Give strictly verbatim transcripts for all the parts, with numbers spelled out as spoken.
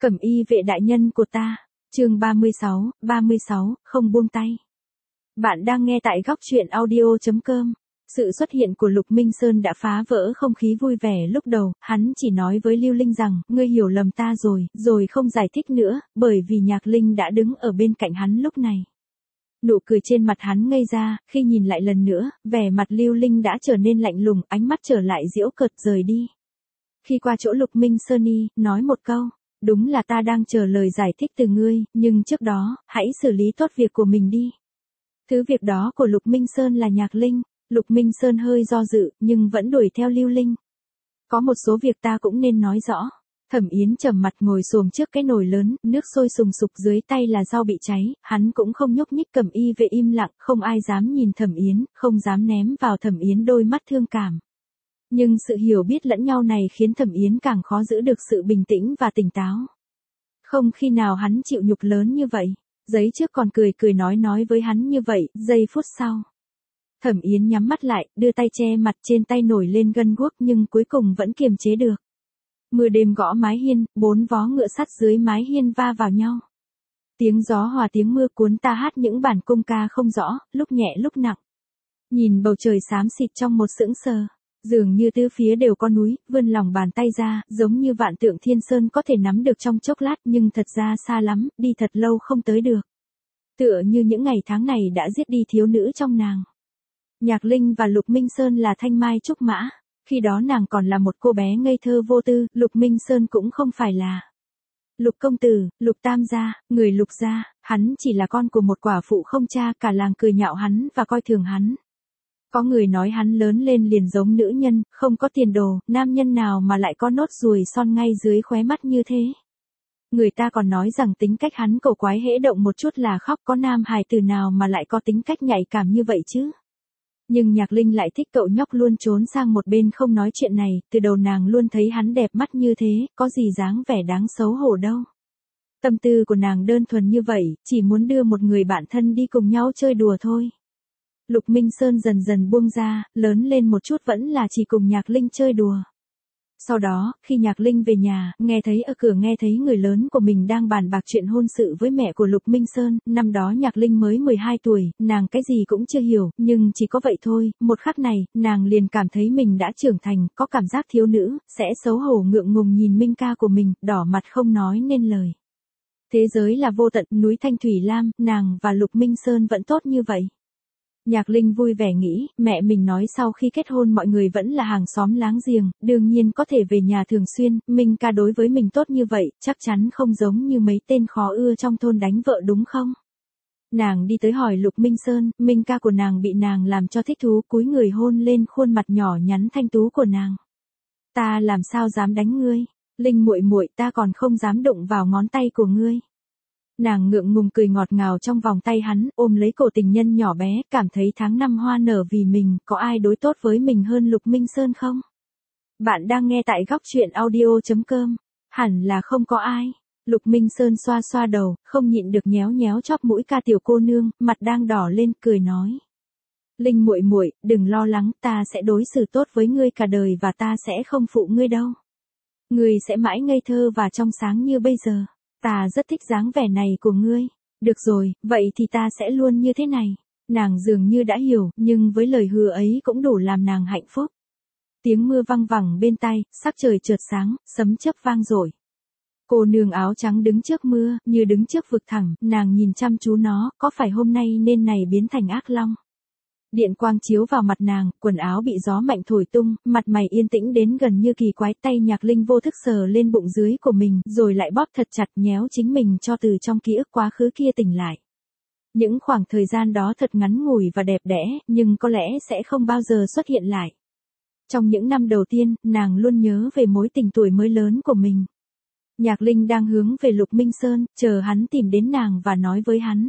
Cẩm y vệ đại nhân của ta, chương ba mươi sáu, ba mươi sáu, không buông tay. Bạn đang nghe tại góc truyện audio chấm com. Sự xuất hiện của Lục Minh Sơn đã phá vỡ không khí vui vẻ lúc đầu, hắn chỉ nói với Lưu Linh rằng, ngươi hiểu lầm ta rồi, rồi không giải thích nữa, bởi vì Nhạc Linh đã đứng ở bên cạnh hắn lúc này. Nụ cười trên mặt hắn ngây ra, khi nhìn lại lần nữa, vẻ mặt Lưu Linh đã trở nên lạnh lùng, ánh mắt trở lại giễu cợt rời đi. Khi qua chỗ Lục Minh Sơn y, nói một câu, đúng là ta đang chờ lời giải thích từ ngươi, nhưng trước đó, hãy xử lý tốt việc của mình đi. Thứ việc đó của Lục Minh Sơn là Nhạc Linh. Lục Minh Sơn hơi do dự, nhưng vẫn đuổi theo Lưu Linh. Có một số việc ta cũng nên nói rõ. Thẩm Yến trầm mặt ngồi xổm trước cái nồi lớn, nước sôi sùng sục dưới tay là rau bị cháy, hắn cũng không nhúc nhích. Cẩm y vệ im lặng, không ai dám nhìn Thẩm Yến, không dám ném vào Thẩm Yến đôi mắt thương cảm. Nhưng sự hiểu biết lẫn nhau này khiến Thẩm Yến càng khó giữ được sự bình tĩnh và tỉnh táo. Không khi nào hắn chịu nhục lớn như vậy. Giấy trước còn cười cười nói nói với hắn như vậy, giây phút sau. Thẩm Yến nhắm mắt lại, đưa tay che mặt, trên tay nổi lên gân guốc nhưng cuối cùng vẫn kiềm chế được. Mưa đêm gõ mái hiên, bốn vó ngựa sắt dưới mái hiên va vào nhau. Tiếng gió hòa tiếng mưa cuốn ta hát những bản cung ca không rõ, lúc nhẹ lúc nặng. Nhìn bầu trời xám xịt trong một sững sờ, dường như tứ phía đều có núi, vươn lòng bàn tay ra, giống như vạn tượng thiên sơn có thể nắm được trong chốc lát nhưng thật ra xa lắm, đi thật lâu không tới được. Tựa như những ngày tháng này đã giết đi thiếu nữ trong nàng. Nhạc Linh và Lục Minh Sơn là thanh mai trúc mã, khi đó nàng còn là một cô bé ngây thơ vô tư, Lục Minh Sơn cũng không phải là. Lục công tử, Lục tam gia, người Lục gia, hắn chỉ là con của một quả phụ không cha, cả làng cười nhạo hắn và coi thường hắn. Có người nói hắn lớn lên liền giống nữ nhân, không có tiền đồ, nam nhân nào mà lại có nốt ruồi son ngay dưới khóe mắt như thế. Người ta còn nói rằng tính cách hắn cổ quái, hễ động một chút là khóc, có nam hài tử nào mà lại có tính cách nhạy cảm như vậy chứ. Nhưng Nhạc Linh lại thích cậu nhóc luôn trốn sang một bên không nói chuyện này, từ đầu nàng luôn thấy hắn đẹp mắt như thế, có gì dáng vẻ đáng xấu hổ đâu. Tâm tư của nàng đơn thuần như vậy, chỉ muốn đưa một người bạn thân đi cùng nhau chơi đùa thôi. Lục Minh Sơn dần dần buông ra, lớn lên một chút vẫn là chỉ cùng Nhạc Linh chơi đùa. Sau đó, khi Nhạc Linh về nhà, nghe thấy ở cửa nghe thấy người lớn của mình đang bàn bạc chuyện hôn sự với mẹ của Lục Minh Sơn, năm đó Nhạc Linh mới mười hai tuổi, nàng cái gì cũng chưa hiểu, nhưng chỉ có vậy thôi, một khắc này, nàng liền cảm thấy mình đã trưởng thành, có cảm giác thiếu nữ, sẽ xấu hổ ngượng ngùng nhìn Minh ca của mình, đỏ mặt không nói nên lời. Thế giới là vô tận, núi Thanh Thủy Lam, nàng và Lục Minh Sơn vẫn tốt như vậy. Nhạc Linh vui vẻ nghĩ, mẹ mình nói sau khi kết hôn mọi người vẫn là hàng xóm láng giềng, đương nhiên có thể về nhà thường xuyên, Minh ca đối với mình tốt như vậy, chắc chắn không giống như mấy tên khó ưa trong thôn đánh vợ đúng không? Nàng đi tới hỏi Lục Minh Sơn, Minh ca của nàng bị nàng làm cho thích thú, cúi người hôn lên khuôn mặt nhỏ nhắn thanh tú của nàng. Ta làm sao dám đánh ngươi? Linh muội muội, ta còn không dám đụng vào ngón tay của ngươi. Nàng ngượng ngùng cười ngọt ngào trong vòng tay hắn, ôm lấy cổ tình nhân nhỏ bé, cảm thấy tháng năm hoa nở vì mình, có ai đối tốt với mình hơn Lục Minh Sơn không? Bạn đang nghe tại góc truyện audio chấm com. Hẳn là không có ai. Lục Minh Sơn xoa xoa đầu, không nhịn được nhéo nhéo chóp mũi ca tiểu cô nương, mặt đang đỏ lên, cười nói. Linh muội muội, đừng lo lắng, ta sẽ đối xử tốt với ngươi cả đời và ta sẽ không phụ ngươi đâu. Ngươi sẽ mãi ngây thơ và trong sáng như bây giờ. Ta rất thích dáng vẻ này của ngươi. Được rồi, vậy thì ta sẽ luôn như thế này. Nàng dường như đã hiểu, nhưng với lời hứa ấy cũng đủ làm nàng hạnh phúc. Tiếng mưa văng vẳng bên tai, sắc trời chợt sáng, sấm chớp vang rội. Cô nương áo trắng đứng trước mưa, như đứng trước vực thẳm, nàng nhìn chăm chú nó, có phải hôm nay nên này biến thành ác long. Điện quang chiếu vào mặt nàng, quần áo bị gió mạnh thổi tung, mặt mày yên tĩnh đến gần như kỳ quái, tay Nhạc Linh vô thức sờ lên bụng dưới của mình, rồi lại bóp thật chặt nhéo chính mình cho từ trong ký ức quá khứ kia tỉnh lại. Những khoảng thời gian đó thật ngắn ngủi và đẹp đẽ, nhưng có lẽ sẽ không bao giờ xuất hiện lại. Trong những năm đầu tiên, nàng luôn nhớ về mối tình tuổi mới lớn của mình. Nhạc Linh đang hướng về Lục Minh Sơn, chờ hắn tìm đến nàng và nói với hắn.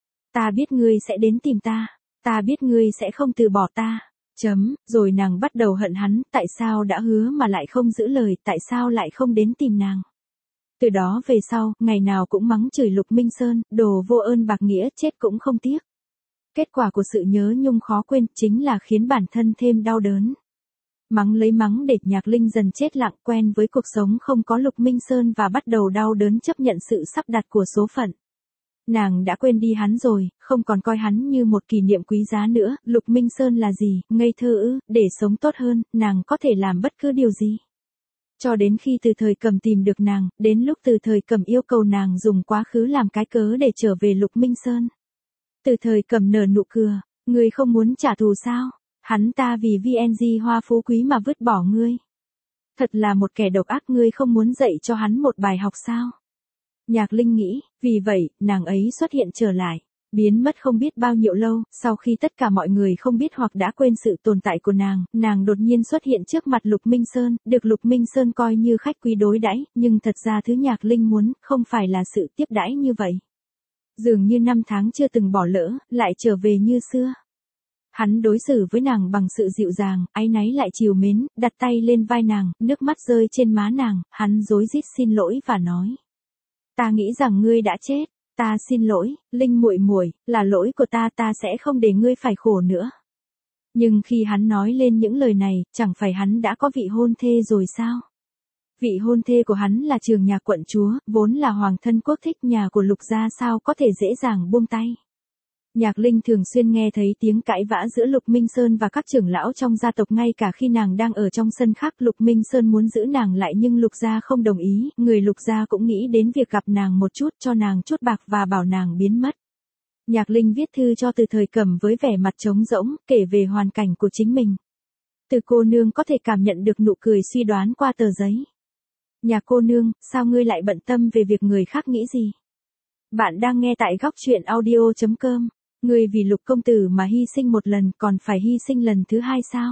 Ta biết ngươi sẽ đến tìm ta. Ta biết ngươi sẽ không từ bỏ ta. Chấm, rồi nàng bắt đầu hận hắn, tại sao đã hứa mà lại không giữ lời, tại sao lại không đến tìm nàng. Từ đó về sau, ngày nào cũng mắng chửi Lục Minh Sơn, đồ vô ơn bạc nghĩa, chết cũng không tiếc. Kết quả của sự nhớ nhung khó quên chính là khiến bản thân thêm đau đớn. Mắng lấy mắng để Nhạc Linh dần chết lặng, quen với cuộc sống không có Lục Minh Sơn và bắt đầu đau đớn chấp nhận sự sắp đặt của số phận. Nàng đã quên đi hắn rồi, không còn coi hắn như một kỷ niệm quý giá nữa. Lục Minh Sơn là gì, ngây thơ ư? Để sống tốt hơn, nàng có thể làm bất cứ điều gì. Cho đến khi Từ Thời Cầm tìm được nàng, đến lúc Từ Thời Cầm yêu cầu nàng dùng quá khứ làm cái cớ để trở về Lục Minh Sơn. Từ Thời Cầm nở nụ cười, ngươi không muốn trả thù sao? Hắn ta vì vê en giê hoa phú quý mà vứt bỏ ngươi. Thật là một kẻ độc ác, ngươi không muốn dạy cho hắn một bài học sao? Nhạc Linh nghĩ, vì vậy, nàng ấy xuất hiện trở lại, biến mất không biết bao nhiêu lâu, sau khi tất cả mọi người không biết hoặc đã quên sự tồn tại của nàng, nàng đột nhiên xuất hiện trước mặt Lục Minh Sơn, được Lục Minh Sơn coi như khách quý đối đãi, nhưng thật ra thứ Nhạc Linh muốn, không phải là sự tiếp đãi như vậy. Dường như năm tháng chưa từng bỏ lỡ, lại trở về như xưa. Hắn đối xử với nàng bằng sự dịu dàng, áy náy lại trìu mến, đặt tay lên vai nàng, nước mắt rơi trên má nàng, hắn rối rít xin lỗi và nói. Ta nghĩ rằng ngươi đã chết, ta xin lỗi, Linh muội muội, là lỗi của ta, ta sẽ không để ngươi phải khổ nữa. Nhưng khi hắn nói lên những lời này, chẳng phải hắn đã có vị hôn thê rồi sao? Vị hôn thê của hắn là Trường Nhạc quận chúa, vốn là hoàng thân quốc thích nhà của Lục gia, sao có thể dễ dàng buông tay. Nhạc Linh thường xuyên nghe thấy tiếng cãi vã giữa Lục Minh Sơn và các trưởng lão trong gia tộc, ngay cả khi nàng đang ở trong sân khác. Lục Minh Sơn muốn giữ nàng lại nhưng Lục gia không đồng ý, người Lục gia cũng nghĩ đến việc gặp nàng một chút, cho nàng chút bạc và bảo nàng biến mất. Nhạc Linh viết thư cho Từ Thời Cầm với vẻ mặt trống rỗng, kể về hoàn cảnh của chính mình. Từ cô nương có thể cảm nhận được nụ cười suy đoán qua tờ giấy. Nhạc cô nương, sao ngươi lại bận tâm về việc người khác nghĩ gì? Bạn đang nghe tại góc truyện audio chấm com. Ngươi vì Lục công tử mà hy sinh một lần, còn phải hy sinh lần thứ hai sao?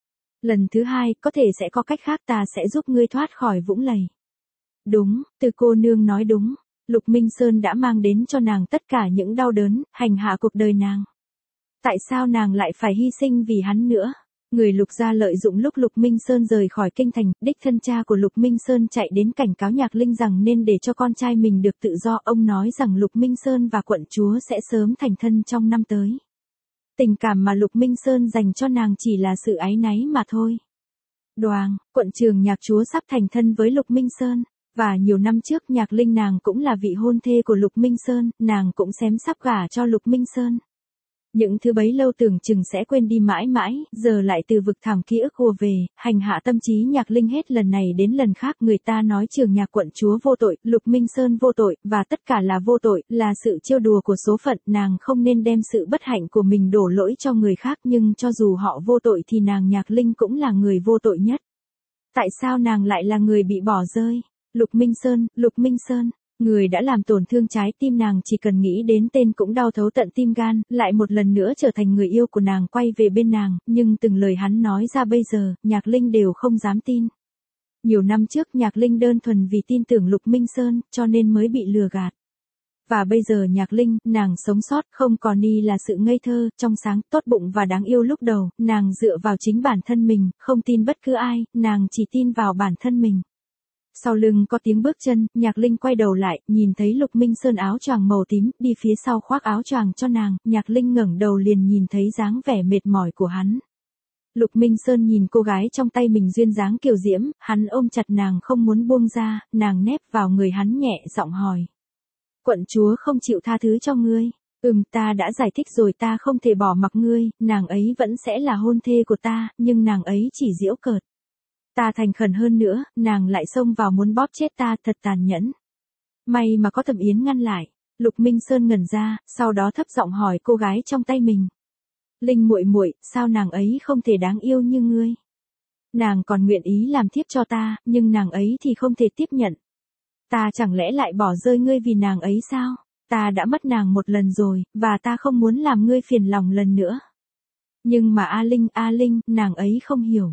Lần thứ hai, có thể sẽ có cách khác, ta sẽ giúp ngươi thoát khỏi vũng lầy. Đúng, Từ cô nương nói đúng. Lục Minh Sơn đã mang đến cho nàng tất cả những đau đớn, hành hạ cuộc đời nàng. Tại sao nàng lại phải hy sinh vì hắn nữa? Người Lục gia lợi dụng lúc Lục Minh Sơn rời khỏi kinh thành, đích thân cha của Lục Minh Sơn chạy đến cảnh cáo Nhạc Linh rằng nên để cho con trai mình được tự do. Ông nói rằng Lục Minh Sơn và quận chúa sẽ sớm thành thân trong năm tới. Tình cảm mà Lục Minh Sơn dành cho nàng chỉ là sự áy náy mà thôi. Đoàng, quận Trường Nhạc chúa sắp thành thân với Lục Minh Sơn. Và nhiều năm trước Nhạc Linh nàng cũng là vị hôn thê của Lục Minh Sơn, nàng cũng xém sắp gả cho Lục Minh Sơn. Những thứ bấy lâu tưởng chừng sẽ quên đi mãi mãi, giờ lại từ vực thẳm ký ức ùa về, hành hạ tâm trí Nhạc Linh hết lần này đến lần khác. Người ta nói Trường Nhạc quận chúa vô tội, Lục Minh Sơn vô tội, và tất cả là vô tội, là sự trêu đùa của số phận. Nàng không nên đem sự bất hạnh của mình đổ lỗi cho người khác, nhưng cho dù họ vô tội thì nàng Nhạc Linh cũng là người vô tội nhất. Tại sao nàng lại là người bị bỏ rơi? Lục Minh Sơn, Lục Minh Sơn. Người đã làm tổn thương trái tim nàng, chỉ cần nghĩ đến tên cũng đau thấu tận tim gan, lại một lần nữa trở thành người yêu của nàng quay về bên nàng, nhưng từng lời hắn nói ra bây giờ, Nhạc Linh đều không dám tin. Nhiều năm trước Nhạc Linh đơn thuần vì tin tưởng Lục Minh Sơn, cho nên mới bị lừa gạt. Và bây giờ Nhạc Linh, nàng sống sót, không còn đi là sự ngây thơ, trong sáng, tốt bụng và đáng yêu lúc đầu, nàng dựa vào chính bản thân mình, không tin bất cứ ai, nàng chỉ tin vào bản thân mình. Sau lưng có tiếng bước chân, Nhạc Linh quay đầu lại, nhìn thấy Lục Minh Sơn áo choàng màu tím, đi phía sau khoác áo choàng cho nàng, Nhạc Linh ngẩng đầu liền nhìn thấy dáng vẻ mệt mỏi của hắn. Lục Minh Sơn nhìn cô gái trong tay mình duyên dáng kiều diễm, hắn ôm chặt nàng không muốn buông ra, nàng nép vào người hắn nhẹ giọng hỏi. Quận chúa không chịu tha thứ cho ngươi. Ừm, ta đã giải thích rồi, ta không thể bỏ mặc ngươi, nàng ấy vẫn sẽ là hôn thê của ta, nhưng nàng ấy chỉ giễu cợt. Ta thành khẩn hơn nữa, nàng lại xông vào muốn bóp chết ta, thật tàn nhẫn. May mà có Thẩm Yến ngăn lại. Lục Minh Sơn ngẩn ra, sau đó thấp giọng hỏi cô gái trong tay mình. Linh muội muội, sao nàng ấy không thể đáng yêu như ngươi? Nàng còn nguyện ý làm thiếp cho ta, nhưng nàng ấy thì không thể tiếp nhận. Ta chẳng lẽ lại bỏ rơi ngươi vì nàng ấy sao? Ta đã mất nàng một lần rồi, và ta không muốn làm ngươi phiền lòng lần nữa. Nhưng mà A Linh, A Linh, nàng ấy không hiểu.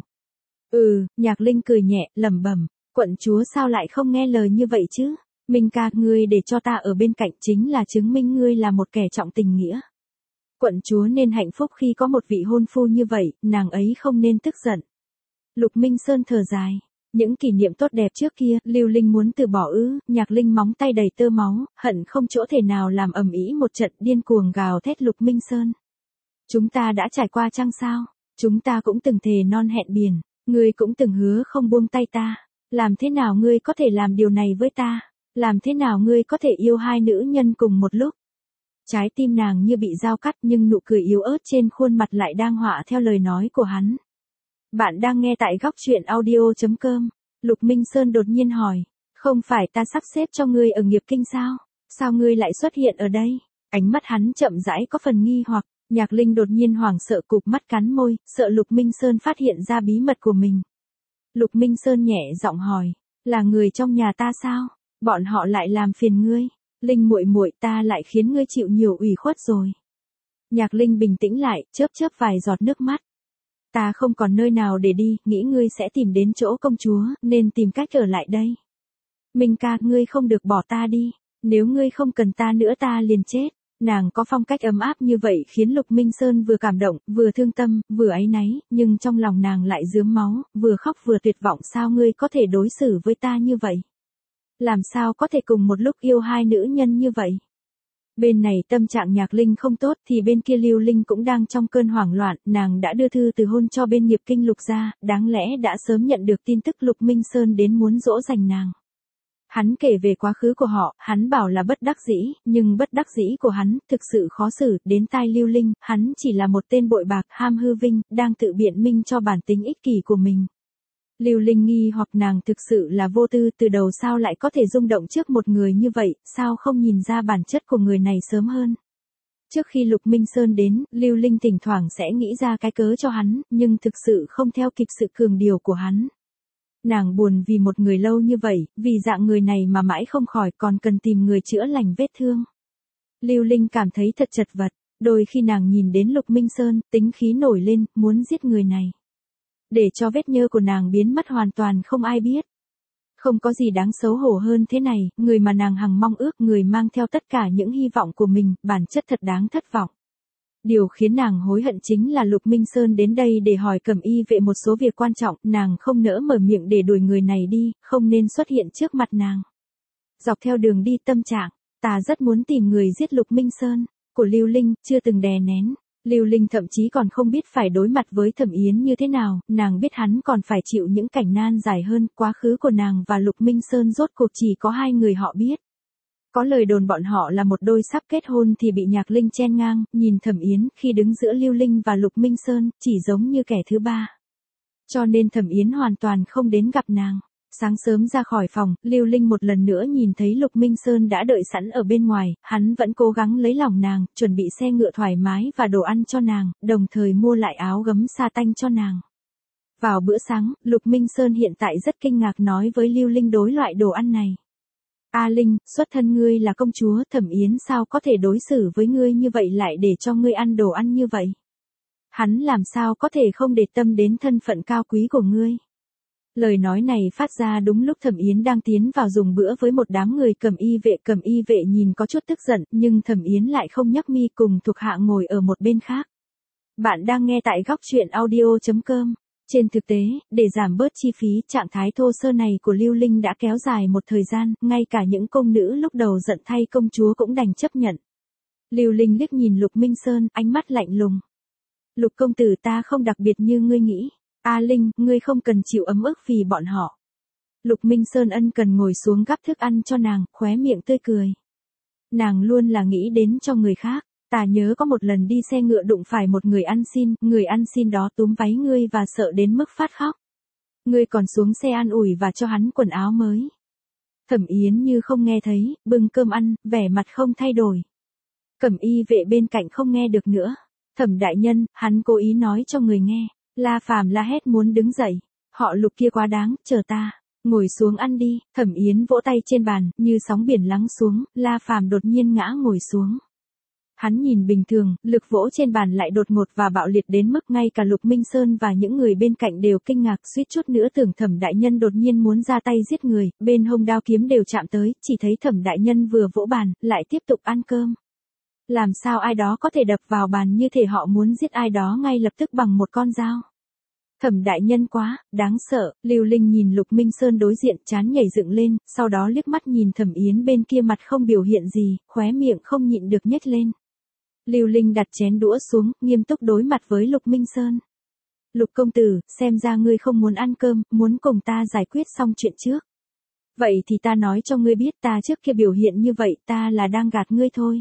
Ừ, Nhạc Linh cười nhẹ, lẩm bẩm, quận chúa sao lại không nghe lời như vậy chứ? Minh ca, ngươi để cho ta ở bên cạnh chính là chứng minh ngươi là một kẻ trọng tình nghĩa. Quận chúa nên hạnh phúc khi có một vị hôn phu như vậy, nàng ấy không nên tức giận. Lục Minh Sơn thở dài, những kỷ niệm tốt đẹp trước kia, Lưu Linh muốn từ bỏ ư? Nhạc Linh móng tay đầy tơ máu, hận không chỗ thể nào làm ầm ĩ một trận, điên cuồng gào thét Lục Minh Sơn. Chúng ta đã trải qua chăng sao? Chúng ta cũng từng thề non hẹn biển. Ngươi cũng từng hứa không buông tay ta, làm thế nào ngươi có thể làm điều này với ta, làm thế nào ngươi có thể yêu hai nữ nhân cùng một lúc. Trái tim nàng như bị dao cắt nhưng nụ cười yếu ớt trên khuôn mặt lại đang họa theo lời nói của hắn. Bạn đang nghe tại góc truyện audio.com. Lục Minh Sơn đột nhiên hỏi, không phải ta sắp xếp cho ngươi ở nghiệp kinh sao? Sao ngươi lại xuất hiện ở đây? Ánh mắt hắn chậm rãi có phần nghi hoặc, Nhạc Linh đột nhiên hoảng sợ cụp mắt cắn môi, sợ Lục Minh Sơn phát hiện ra bí mật của mình. Lục Minh Sơn nhẹ giọng hỏi, là người trong nhà ta sao? Bọn họ lại làm phiền ngươi? Linh muội muội, ta lại khiến ngươi chịu nhiều ủy khuất rồi. Nhạc Linh bình tĩnh lại, chớp chớp vài giọt nước mắt. Ta không còn nơi nào để đi, nghĩ ngươi sẽ tìm đến chỗ công chúa, nên tìm cách ở lại đây. Minh ca, ngươi không được bỏ ta đi, nếu ngươi không cần ta nữa ta liền chết. Nàng có phong cách ấm áp như vậy khiến Lục Minh Sơn vừa cảm động, vừa thương tâm, vừa áy náy, nhưng trong lòng nàng lại rướm máu, vừa khóc vừa tuyệt vọng. Sao ngươi có thể đối xử với ta như vậy? Làm sao có thể cùng một lúc yêu hai nữ nhân như vậy? Bên này tâm trạng Nhạc Linh không tốt thì bên kia Lưu Linh cũng đang trong cơn hoảng loạn, nàng đã đưa thư từ hôn cho bên nghiệp kinh Lục gia, đáng lẽ đã sớm nhận được tin tức Lục Minh Sơn đến muốn dỗ dành nàng. Hắn kể về quá khứ của họ, hắn bảo là bất đắc dĩ, nhưng bất đắc dĩ của hắn thực sự khó xử, đến tai Lưu Linh, hắn chỉ là một tên bội bạc, ham hư vinh, đang tự biện minh cho bản tính ích kỷ của mình. Lưu Linh nghi hoặc nàng thực sự là vô tư, từ đầu sao lại có thể rung động trước một người như vậy, sao không nhìn ra bản chất của người này sớm hơn. Trước khi Lục Minh Sơn đến, Lưu Linh thỉnh thoảng sẽ nghĩ ra cái cớ cho hắn, nhưng thực sự không theo kịp sự cường điều của hắn. Nàng buồn vì một người lâu như vậy, vì dạng người này mà mãi không khỏi, còn cần tìm người chữa lành vết thương. Lưu Linh cảm thấy thật chật vật, đôi khi nàng nhìn đến Lục Minh Sơn, tính khí nổi lên, muốn giết người này. Để cho vết nhơ của nàng biến mất hoàn toàn không ai biết. Không có gì đáng xấu hổ hơn thế này, người mà nàng hằng mong ước, người mang theo tất cả những hy vọng của mình, bản chất thật đáng thất vọng. Điều khiến nàng hối hận chính là Lục Minh Sơn đến đây để hỏi Cẩm Y vệ một số việc quan trọng, nàng không nỡ mở miệng để đuổi người này đi, không nên xuất hiện trước mặt nàng. Dọc theo đường đi tâm trạng, ta rất muốn tìm người giết Lục Minh Sơn, của Lưu Linh, chưa từng đè nén. Lưu Linh thậm chí còn không biết phải đối mặt với Thẩm Yến như thế nào, nàng biết hắn còn phải chịu những cảnh nan dài hơn, quá khứ của nàng và Lục Minh Sơn rốt cuộc chỉ có hai người họ biết. Có lời đồn bọn họ là một đôi sắp kết hôn thì bị Nhạc Linh chen ngang, nhìn Thẩm Yến khi đứng giữa Lưu Linh và Lục Minh Sơn, chỉ giống như kẻ thứ ba. Cho nên Thẩm Yến hoàn toàn không đến gặp nàng. Sáng sớm ra khỏi phòng, Lưu Linh một lần nữa nhìn thấy Lục Minh Sơn đã đợi sẵn ở bên ngoài, hắn vẫn cố gắng lấy lòng nàng, chuẩn bị xe ngựa thoải mái và đồ ăn cho nàng, đồng thời mua lại áo gấm sa tanh cho nàng. Vào bữa sáng, Lục Minh Sơn hiện tại rất kinh ngạc nói với Lưu Linh đối loại đồ ăn này. A Linh, xuất thân ngươi là công chúa, Thẩm Yến sao có thể đối xử với ngươi như vậy, lại để cho ngươi ăn đồ ăn như vậy? Hắn làm sao có thể không để tâm đến thân phận cao quý của ngươi? Lời nói này phát ra đúng lúc Thẩm Yến đang tiến vào dùng bữa với một đám người Cẩm Y vệ. Cẩm Y vệ nhìn có chút tức giận, nhưng Thẩm Yến lại không nhấc mi, cùng thuộc hạ ngồi ở một bên khác. Bạn đang nghe tại góc truyện audio.com. Trên thực tế, để giảm bớt chi phí, trạng thái thô sơ này của Lưu Linh đã kéo dài một thời gian, ngay cả những công nữ lúc đầu giận thay công chúa cũng đành chấp nhận. Lưu Linh liếc nhìn Lục Minh Sơn, ánh mắt lạnh lùng. Lục công tử, ta không đặc biệt như ngươi nghĩ. A Linh, ngươi không cần chịu ấm ức vì bọn họ. Lục Minh Sơn ân cần ngồi xuống gắp thức ăn cho nàng, khóe miệng tươi cười. Nàng luôn là nghĩ đến cho người khác. Ta nhớ có một lần đi xe ngựa đụng phải một người ăn xin, người ăn xin đó túm váy ngươi và sợ đến mức phát khóc. Ngươi còn xuống xe an ủi và cho hắn quần áo mới. Thẩm Yến như không nghe thấy, bưng cơm ăn, vẻ mặt không thay đổi. Cẩm Y vệ bên cạnh không nghe được nữa. Thẩm đại nhân, hắn cố ý nói cho người nghe. La Phàm la hét muốn đứng dậy. Họ Lục kia quá đáng, chờ ta. Ngồi xuống ăn đi. Thẩm Yến vỗ tay trên bàn, như sóng biển lắng xuống, La Phàm đột nhiên ngã ngồi xuống. Hắn nhìn bình thường, lực vỗ trên bàn lại đột ngột và bạo liệt đến mức ngay cả Lục Minh Sơn và những người bên cạnh đều kinh ngạc, suýt chút nữa tưởng Thẩm đại nhân đột nhiên muốn ra tay giết người, bên hông đao kiếm đều chạm tới, chỉ thấy Thẩm đại nhân vừa vỗ bàn, lại tiếp tục ăn cơm. Làm sao ai đó có thể đập vào bàn như thể họ muốn giết ai đó ngay lập tức bằng một con dao. Thẩm đại nhân quá, đáng sợ. Lưu Linh nhìn Lục Minh Sơn đối diện, trán nhảy dựng lên, sau đó liếc mắt nhìn Thẩm Yến bên kia, mặt không biểu hiện gì, khóe miệng không nhịn được nhếch lên. Lưu Linh đặt chén đũa xuống, nghiêm túc đối mặt với Lục Minh Sơn. Lục công tử, xem ra ngươi không muốn ăn cơm, muốn cùng ta giải quyết xong chuyện trước. Vậy thì ta nói cho ngươi biết ta trước kia biểu hiện như vậy ta là đang gạt ngươi thôi.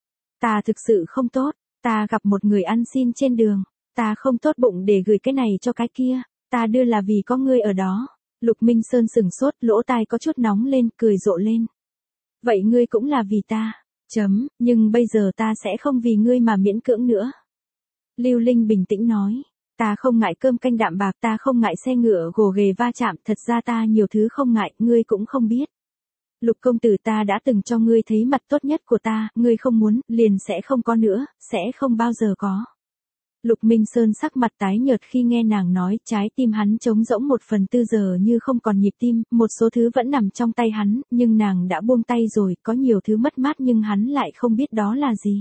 Ta thực sự không tốt, ta gặp một người ăn xin trên đường, ta không tốt bụng để gửi cái này cho cái kia, ta đưa là vì có ngươi ở đó. Lục Minh Sơn sừng sốt, lỗ tai có chút nóng lên, cười rộ lên. Vậy ngươi cũng là vì ta, chấm, nhưng bây giờ ta sẽ không vì ngươi mà miễn cưỡng nữa. Lưu Linh bình tĩnh nói, ta không ngại cơm canh đạm bạc, ta không ngại xe ngựa gồ ghề va chạm, thật ra ta nhiều thứ không ngại, ngươi cũng không biết. Lục công tử, ta đã từng cho ngươi thấy mặt tốt nhất của ta, ngươi không muốn, liền sẽ không có nữa, sẽ không bao giờ có. Lục Minh Sơn sắc mặt tái nhợt khi nghe nàng nói, trái tim hắn trống rỗng một phần tư giờ như không còn nhịp tim, một số thứ vẫn nằm trong tay hắn, nhưng nàng đã buông tay rồi, có nhiều thứ mất mát nhưng hắn lại không biết đó là gì.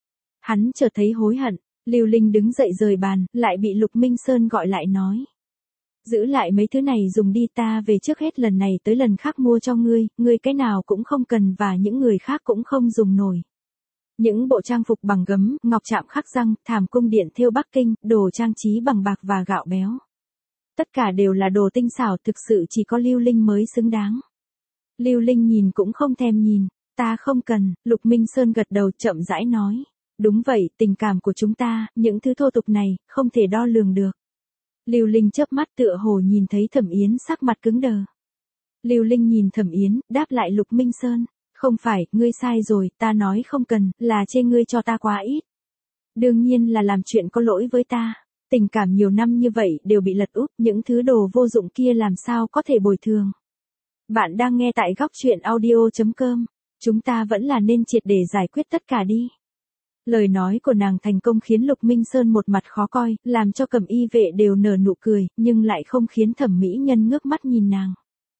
Hắn chợt thấy hối hận, Lưu Linh đứng dậy rời bàn, lại bị Lục Minh Sơn gọi lại nói. Giữ lại mấy thứ này dùng đi, ta về trước hết lần này tới lần khác mua cho ngươi, ngươi cái nào cũng không cần và những người khác cũng không dùng nổi. Những bộ trang phục bằng gấm, ngọc chạm khắc răng, thảm cung điện thêu Bắc Kinh, đồ trang trí bằng bạc và gạo béo. Tất cả đều là đồ tinh xảo, thực sự chỉ có Lưu Linh mới xứng đáng. Lưu Linh nhìn cũng không thèm nhìn, ta không cần, Lục Minh Sơn gật đầu chậm rãi nói. Đúng vậy, tình cảm của chúng ta, những thứ thô tục này, không thể đo lường được. Lưu Linh chớp mắt tựa hồ nhìn thấy Thẩm Yến sắc mặt cứng đờ. Lưu Linh nhìn Thẩm Yến, đáp lại Lục Minh Sơn. Không phải, ngươi sai rồi, ta nói không cần, là chê ngươi cho ta quá ít. Đương nhiên là làm chuyện có lỗi với ta. Tình cảm nhiều năm như vậy đều bị lật úp, những thứ đồ vô dụng kia làm sao có thể bồi thường. Bạn đang nghe tại góc truyện audio chấm com. Chúng ta vẫn là nên triệt để giải quyết tất cả đi. Lời nói của nàng thành công khiến Lục Minh Sơn một mặt khó coi, làm cho Cẩm Y vệ đều nở nụ cười, nhưng lại không khiến Thẩm mỹ nhân ngước mắt nhìn nàng.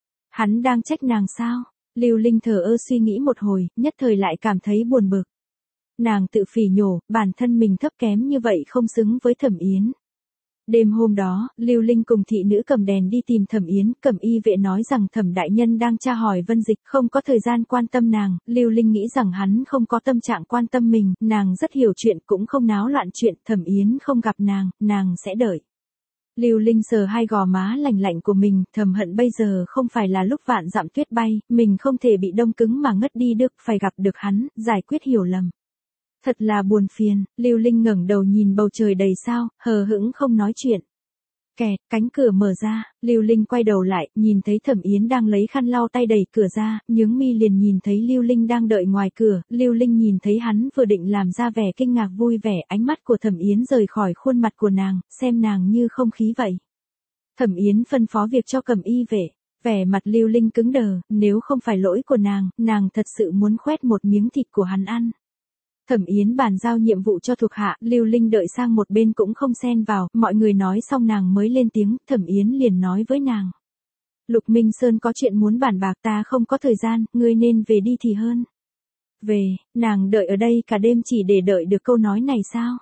Hắn đang trách nàng sao? Lưu Linh thờ ơ suy nghĩ một hồi, nhất thời lại cảm thấy buồn bực. Nàng tự phỉ nhổ, bản thân mình thấp kém như vậy không xứng với Thẩm Yến. Đêm hôm đó, Lưu Linh cùng thị nữ cầm đèn đi tìm Thẩm Yến, Cẩm Y vệ nói rằng Thẩm đại nhân đang tra hỏi Vân Dịch, không có thời gian quan tâm nàng, Lưu Linh nghĩ rằng hắn không có tâm trạng quan tâm mình, nàng rất hiểu chuyện cũng không náo loạn chuyện, Thẩm Yến không gặp nàng, nàng sẽ đợi. Lưu Linh sờ hai gò má lạnh lạnh của mình, thầm hận bây giờ không phải là lúc vạn dặm tuyết bay, mình không thể bị đông cứng mà ngất đi được, phải gặp được hắn, giải quyết hiểu lầm. Thật là buồn phiền, Lưu Linh ngẩng đầu nhìn bầu trời đầy sao, hờ hững không nói chuyện. Kẹt, cánh cửa mở ra, Lưu Linh quay đầu lại, nhìn thấy Thẩm Yến đang lấy khăn lau tay đẩy cửa ra, nhướng mi liền nhìn thấy Lưu Linh đang đợi ngoài cửa, Lưu Linh nhìn thấy hắn vừa định làm ra vẻ kinh ngạc vui vẻ, ánh mắt của Thẩm Yến rời khỏi khuôn mặt của nàng, xem nàng như không khí vậy. Thẩm Yến phân phó việc cho Cẩm Y vệ, vẻ mặt Lưu Linh cứng đờ, nếu không phải lỗi của nàng, nàng thật sự muốn khoét một miếng thịt của hắn ăn. Thẩm Yến bàn giao nhiệm vụ cho thuộc hạ, Lưu Linh đợi sang một bên cũng không xen vào, mọi người nói xong nàng mới lên tiếng, Thẩm Yến liền nói với nàng. Lục Minh Sơn có chuyện muốn bàn bạc, ta không có thời gian, ngươi nên về đi thì hơn. Về, nàng đợi ở đây cả đêm chỉ để đợi được câu nói này sao?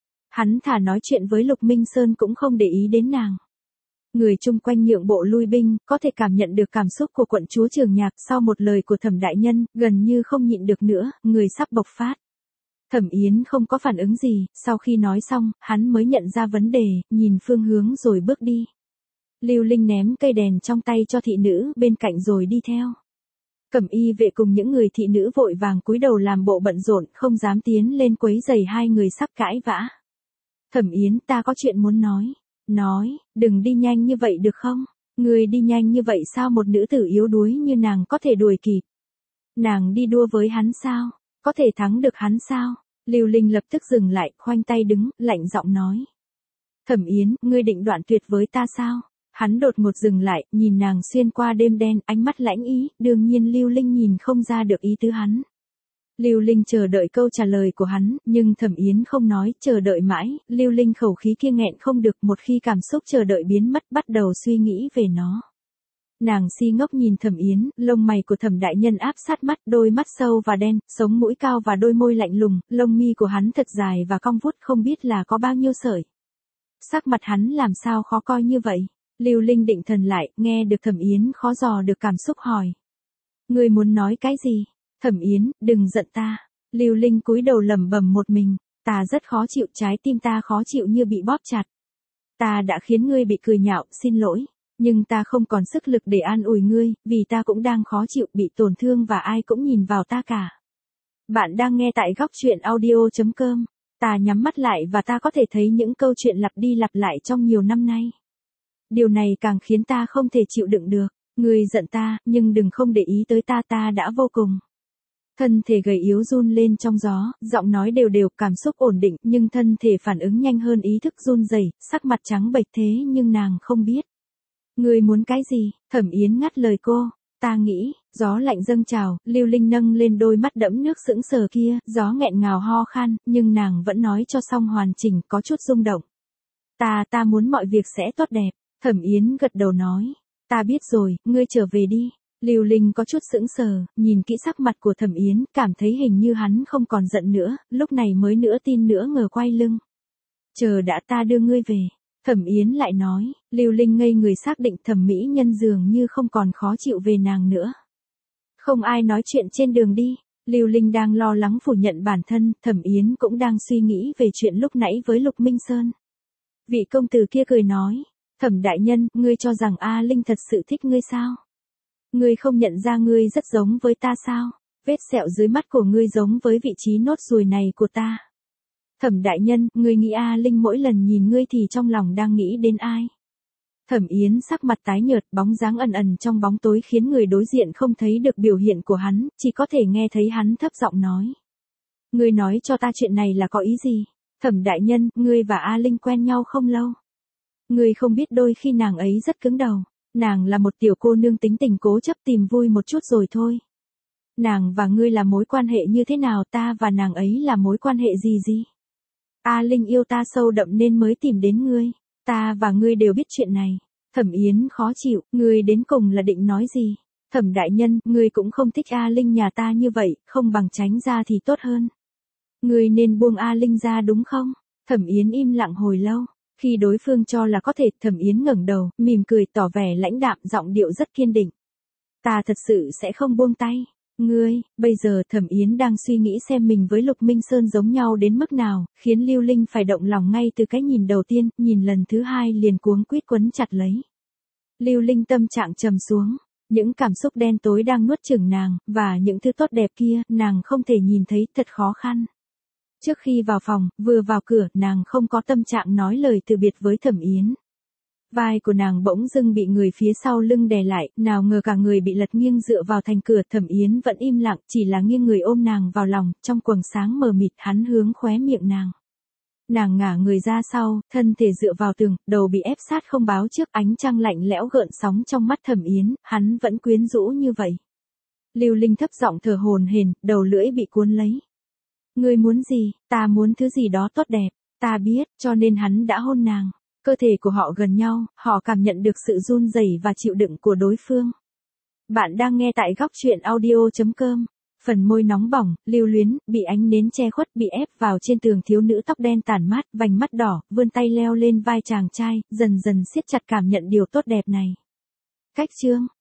Hắn thả nói chuyện với Lục Minh Sơn cũng không để ý đến nàng. Người chung quanh nhượng bộ lui binh, có thể cảm nhận được cảm xúc của quận chúa Trường Nhạc, sau một lời của Thẩm đại nhân, gần như không nhịn được nữa, người sắp bộc phát. Thẩm Yến không có phản ứng gì, sau khi nói xong, hắn mới nhận ra vấn đề, nhìn phương hướng rồi bước đi. Lưu Linh ném cây đèn trong tay cho thị nữ bên cạnh rồi đi theo. Cẩm Y vệ cùng những người thị nữ vội vàng cúi đầu làm bộ bận rộn, không dám tiến lên quấy rầy hai người sắp cãi vã. Thẩm Yến, ta có chuyện muốn nói. Nói, đừng đi nhanh như vậy được không? Người đi nhanh như vậy sao một nữ tử yếu đuối như nàng có thể đuổi kịp? Nàng đi đua với hắn sao? Có thể thắng được hắn sao? Lưu Linh lập tức dừng lại, khoanh tay đứng, lạnh giọng nói. Thẩm Yến, ngươi định đoạn tuyệt với ta sao? Hắn đột ngột dừng lại, nhìn nàng xuyên qua đêm đen, ánh mắt lãnh ý, đương nhiên Lưu Linh nhìn không ra được ý tứ hắn. Lưu Linh chờ đợi câu trả lời của hắn, nhưng Thẩm Yến không nói, chờ đợi mãi, Lưu Linh khẩu khí kia nghẹn không được, một khi cảm xúc chờ đợi biến mất bắt đầu suy nghĩ về nó. Nàng si ngốc nhìn Thẩm Yến, lông mày của Thẩm đại nhân áp sát mắt, đôi mắt sâu và đen, sống mũi cao và đôi môi lạnh lùng, lông mi của hắn thật dài và cong vút không biết là có bao nhiêu sợi. Sắc mặt hắn làm sao khó coi như vậy? Lưu Linh định thần lại, nghe được Thẩm Yến khó dò được cảm xúc hỏi. Ngươi muốn nói cái gì? Thẩm Yến, đừng giận ta. Lưu Linh cúi đầu lẩm bẩm một mình, ta rất khó chịu, trái tim ta khó chịu như bị bóp chặt. Ta đã khiến ngươi bị cười nhạo, xin lỗi. Nhưng ta không còn sức lực để an ủi ngươi, vì ta cũng đang khó chịu, bị tổn thương và ai cũng nhìn vào ta cả. Bạn đang nghe tại góc chuyện audio chấm com. Ta nhắm mắt lại và ta có thể thấy những câu chuyện lặp đi lặp lại trong nhiều năm nay. Điều này càng khiến ta không thể chịu đựng được. Ngươi giận ta, nhưng đừng không để ý tới ta, ta đã vô cùng. Thân thể gầy yếu run lên trong gió, giọng nói đều đều, cảm xúc ổn định, nhưng thân thể phản ứng nhanh hơn ý thức run rẩy, sắc mặt trắng bệch thế nhưng nàng không biết. Ngươi muốn cái gì? Thẩm Yến ngắt lời cô. Ta nghĩ, gió lạnh dâng trào, Lưu Linh nâng lên đôi mắt đẫm nước sững sờ kia, gió nghẹn ngào ho khan, nhưng nàng vẫn nói cho xong hoàn chỉnh, có chút rung động. Ta, ta muốn mọi việc sẽ tốt đẹp. Thẩm Yến gật đầu nói. Ta biết rồi, ngươi trở về đi. Lưu Linh có chút sững sờ, nhìn kỹ sắc mặt của Thẩm Yến, cảm thấy hình như hắn không còn giận nữa, lúc này mới nửa tin nửa ngờ quay lưng. Chờ đã, ta đưa ngươi về. Thẩm Yến lại nói, Lưu Linh ngây người xác định Thẩm mỹ nhân dường như không còn khó chịu về nàng nữa. Không ai nói chuyện trên đường đi, Lưu Linh đang lo lắng phủ nhận bản thân, Thẩm Yến cũng đang suy nghĩ về chuyện lúc nãy với Lục Minh Sơn. Vị công tử kia cười nói, Thẩm đại nhân, ngươi cho rằng A Linh thật sự thích ngươi sao? Ngươi không nhận ra ngươi rất giống với ta sao? Vết sẹo dưới mắt của ngươi giống với vị trí nốt ruồi này của ta. Thẩm đại nhân, ngươi nghĩ A Linh mỗi lần nhìn ngươi thì trong lòng đang nghĩ đến ai? Thẩm Yến sắc mặt tái nhợt, bóng dáng ẩn ẩn trong bóng tối khiến người đối diện không thấy được biểu hiện của hắn, chỉ có thể nghe thấy hắn thấp giọng nói. Ngươi nói cho ta chuyện này là có ý gì? Thẩm đại nhân, ngươi và A Linh quen nhau không lâu. Ngươi không biết đôi khi nàng ấy rất cứng đầu. Nàng là một tiểu cô nương tính tình cố chấp tìm vui một chút rồi thôi. Nàng và ngươi là mối quan hệ như thế nào, ta và nàng ấy là mối quan hệ gì gì? A Linh yêu ta sâu đậm nên mới tìm đến ngươi. Ta và ngươi đều biết chuyện này. Thẩm Yến khó chịu, ngươi đến cùng là định nói gì? Thẩm đại nhân, ngươi cũng không thích A Linh nhà ta như vậy, không bằng tránh ra thì tốt hơn. Ngươi nên buông A Linh ra đúng không? Thẩm Yến im lặng hồi lâu. Khi đối phương cho là có thể, Thẩm Yến ngẩng đầu, mỉm cười tỏ vẻ lãnh đạm, giọng điệu rất kiên định. Ta thật sự sẽ không buông tay. Ngươi, bây giờ Thẩm Yến đang suy nghĩ xem mình với Lục Minh Sơn giống nhau đến mức nào, khiến Lưu Linh phải động lòng ngay từ cái nhìn đầu tiên, nhìn lần thứ hai liền cuống quýt quấn chặt lấy. Lưu Linh tâm trạng trầm xuống, những cảm xúc đen tối đang nuốt chửng nàng, và những thứ tốt đẹp kia, nàng không thể nhìn thấy, thật khó khăn. Trước khi vào phòng, vừa vào cửa, nàng không có tâm trạng nói lời từ biệt với Thẩm Yến. Vai của nàng bỗng dưng bị người phía sau lưng đè lại, nào ngờ cả người bị lật nghiêng dựa vào thành cửa, Thẩm Yến vẫn im lặng, chỉ là nghiêng người ôm nàng vào lòng, trong quầng sáng mờ mịt hắn hướng khóe miệng nàng. Nàng ngả người ra sau, thân thể dựa vào tường, đầu bị ép sát không báo trước, ánh trăng lạnh lẽo gợn sóng trong mắt Thẩm Yến, hắn vẫn quyến rũ như vậy. Lưu Linh thấp giọng thở hổn hển, đầu lưỡi bị cuốn lấy. Ngươi muốn gì? Ta muốn thứ gì đó tốt đẹp. Ta biết, cho nên hắn đã hôn nàng. Cơ thể của họ gần nhau, họ cảm nhận được sự run rẩy và chịu đựng của đối phương. Bạn đang nghe tại góc chuyện audio chấm com. Phần môi nóng bỏng, lưu luyến, bị ánh nến che khuất, bị ép vào trên tường, thiếu nữ tóc đen tản mát, vành mắt đỏ, vươn tay leo lên vai chàng trai, dần dần siết chặt cảm nhận điều tốt đẹp này. Cách chương.